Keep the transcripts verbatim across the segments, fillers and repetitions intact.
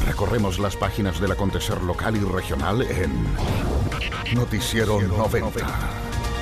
Recorremos las páginas del acontecer local y regional en Noticiero noventa.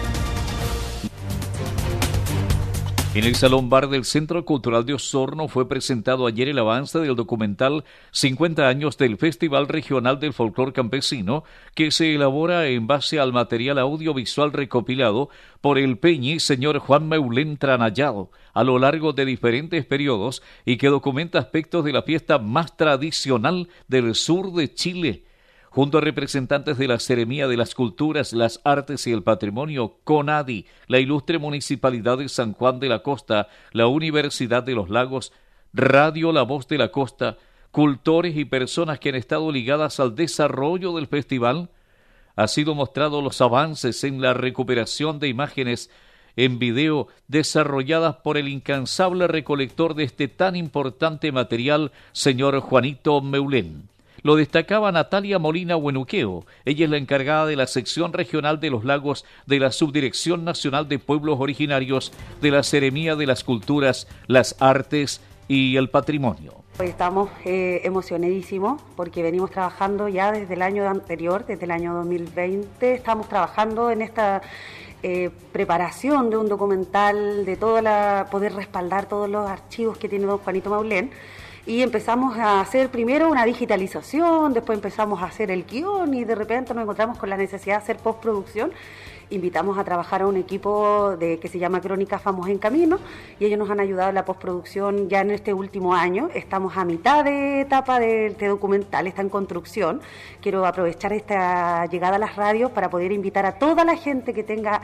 En el Salón Bar del Centro Cultural de Osorno fue presentado ayer el avance del documental cincuenta años del Festival Regional del Folclor Campesino, que se elabora en base al material audiovisual recopilado por el peñi señor Juan Meulén Tranallado a lo largo de diferentes periodos y que documenta aspectos de la fiesta más tradicional del sur de Chile. Junto a representantes de la Seremía de las Culturas, las Artes y el Patrimonio, CONADI, la Ilustre Municipalidad de San Juan de la Costa, la Universidad de los Lagos, Radio La Voz de la Costa, cultores y personas que han estado ligadas al desarrollo del festival, ha sido mostrado los avances en la recuperación de imágenes en video desarrolladas por el incansable recolector de este tan importante material, señor Juanito Meulén. Lo destacaba Natalia Molina Huenuqueo. Ella es la encargada de la sección regional de los lagos de la Subdirección Nacional de Pueblos Originarios de la Seremía de las Culturas, las Artes y el Patrimonio. Hoy estamos eh, emocionadísimos porque venimos trabajando ya desde el año anterior, desde el año dos mil veinte, estamos trabajando en esta eh, preparación de un documental, de toda la, poder respaldar todos los archivos que tiene don Juanito Meulén. Y empezamos a hacer primero una digitalización, después empezamos a hacer el guión y de repente nos encontramos con la necesidad de hacer postproducción. Invitamos a trabajar a un equipo de, que se llama Crónica Famos en Camino y ellos nos han ayudado en la postproducción ya en este último año. Estamos a mitad de etapa de este documental, está en construcción. Quiero aprovechar esta llegada a las radios para poder invitar a toda la gente que tenga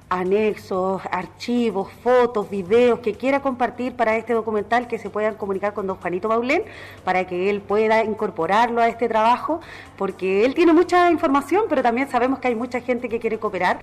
anexos, archivos, fotos, videos que quiera compartir para este documental, que se puedan comunicar con don Juanito Meulén para que él pueda incorporarlo a este trabajo, porque él tiene mucha información, pero también sabemos que hay mucha gente que quiere cooperar.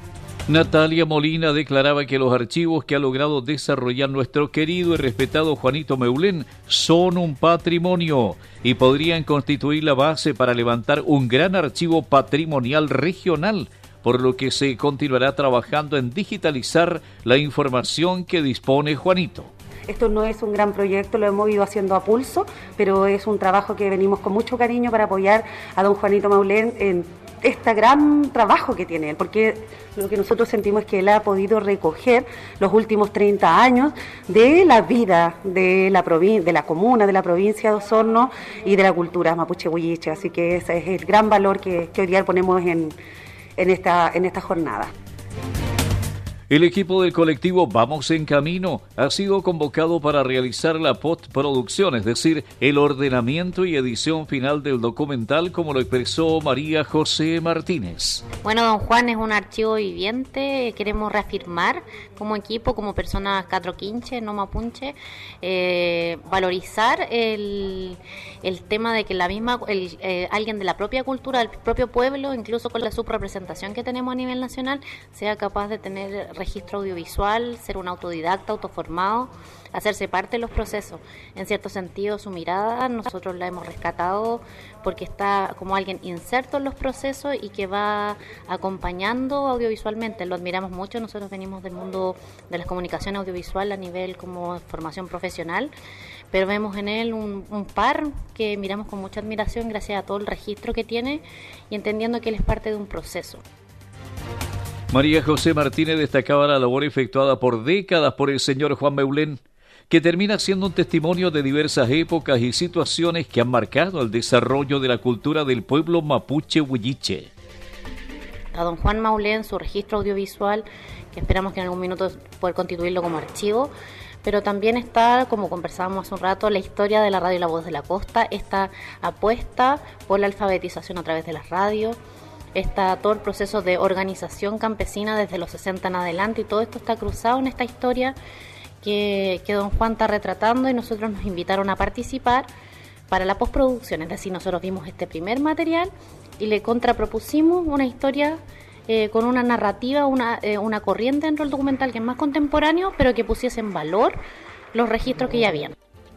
Natalia Molina declaraba que los archivos que ha logrado desarrollar nuestro querido y respetado Juanito Meulén son un patrimonio y podrían constituir la base para levantar un gran archivo patrimonial regional, por lo que se continuará trabajando en digitalizar la información que dispone Juanito. Esto no es un gran proyecto, lo hemos ido haciendo a pulso, pero es un trabajo que venimos con mucho cariño para apoyar a don Juanito Meulén en este gran trabajo que tiene él, porque lo que nosotros sentimos es que él ha podido recoger los últimos treinta años de la vida de la provin- de la comuna, de la provincia de Osorno y de la cultura mapuche huilliche, así que ese es el gran valor que, que hoy día ponemos en En esta, en esta jornada. El equipo del colectivo Vamos en Camino ha sido convocado para realizar la postproducción, es decir, el ordenamiento y edición final del documental, como lo expresó María José Martínez. Bueno, don Juan es un archivo viviente, queremos reafirmar como equipo, como personas catroquinche, no mapunche, eh, valorizar el, el tema de que la misma el, eh, alguien de la propia cultura, del propio pueblo, incluso con la subrepresentación que tenemos a nivel nacional, sea capaz de tener registro audiovisual, ser un autodidacta, autoformado, hacerse parte de los procesos. En cierto sentido, su mirada nosotros la hemos rescatado porque está como alguien inserto en los procesos y que va acompañando audiovisualmente. Lo admiramos mucho, nosotros venimos del mundo de las comunicaciones audiovisual a nivel como formación profesional, pero vemos en él un, un par que miramos con mucha admiración gracias a todo el registro que tiene y entendiendo que él es parte de un proceso. María José Martínez destacaba la labor efectuada por décadas por el señor Juan Meulén, que termina siendo un testimonio de diversas épocas y situaciones que han marcado el desarrollo de la cultura del pueblo mapuche huilliche. A don Juan Meulén, su registro audiovisual, que esperamos que en algún minuto poder constituirlo como archivo, pero también está, como conversábamos hace un rato, la historia de la radio La Voz de la Costa, esta apuesta por la alfabetización a través de las radios, está todo el proceso de organización campesina desde los sesenta en adelante, y todo esto está cruzado en esta historia que, que don Juan está retratando, y nosotros nos invitaron a participar para la postproducción. Es decir, nosotros vimos este primer material y le contrapropusimos una historia eh, con una narrativa, una, eh, una corriente dentro del documental que es más contemporáneo, pero que pusiese en valor los registros que ya habían.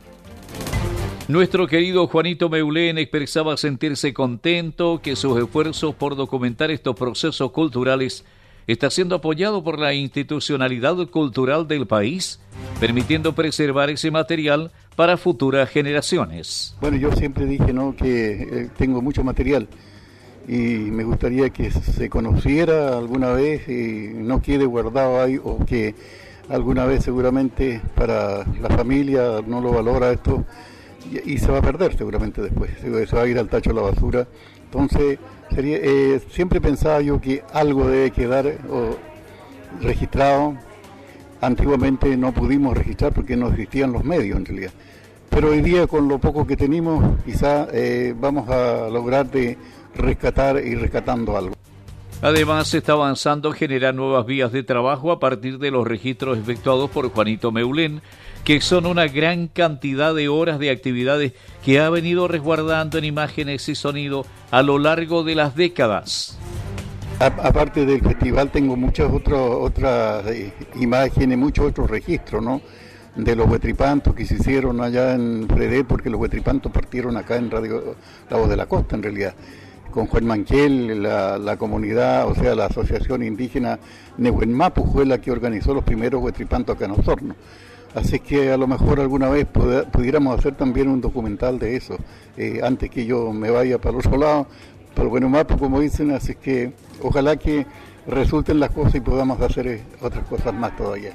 Nuestro querido Juanito Meulén expresaba sentirse contento, que sus esfuerzos por documentar estos procesos culturales está siendo apoyado por la institucionalidad cultural del país, permitiendo preservar ese material para futuras generaciones. Bueno, yo siempre dije, ¿no?, que eh, tengo mucho material y me gustaría que se conociera alguna vez y no quede guardado ahí, o que alguna vez seguramente para la familia no lo valora esto y, y se va a perder seguramente después, se va a ir al tacho de la basura. Entonces, sería, eh, siempre pensaba yo que algo debe quedar o, registrado. Antiguamente no pudimos registrar porque no existían los medios en realidad, pero hoy día con lo poco que tenemos quizá eh, vamos a lograr de rescatar y rescatando algo. Además, se está avanzando en generar nuevas vías de trabajo a partir de los registros efectuados por Juanito Meulén, que son una gran cantidad de horas de actividades que ha venido resguardando en imágenes y sonido a lo largo de las décadas. A, aparte del festival tengo muchas otras otras eh, imágenes, muchos otros registros, ¿no?, de los huetripantos que se hicieron allá en Fredet, porque los huetripantos partieron acá en Radio La Voz de la Costa en realidad, con Juan Manquel, la, la comunidad, o sea, la asociación indígena Nehuenmapu fue la que organizó los primeros huetripantos acá en Osorno. Así que a lo mejor alguna vez pud- pudiéramos hacer también un documental de eso, eh, antes que yo me vaya para el otro lado, para el Huenumapu, como dicen. Así que ojalá que resulten las cosas y podamos hacer eh, otras cosas más todavía.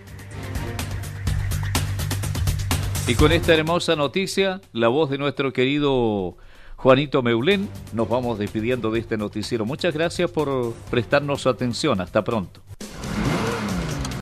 Y con esta hermosa noticia, la voz de nuestro querido Juanito Meulén, nos vamos despidiendo de este noticiero. Muchas gracias por prestarnos su atención. Hasta pronto.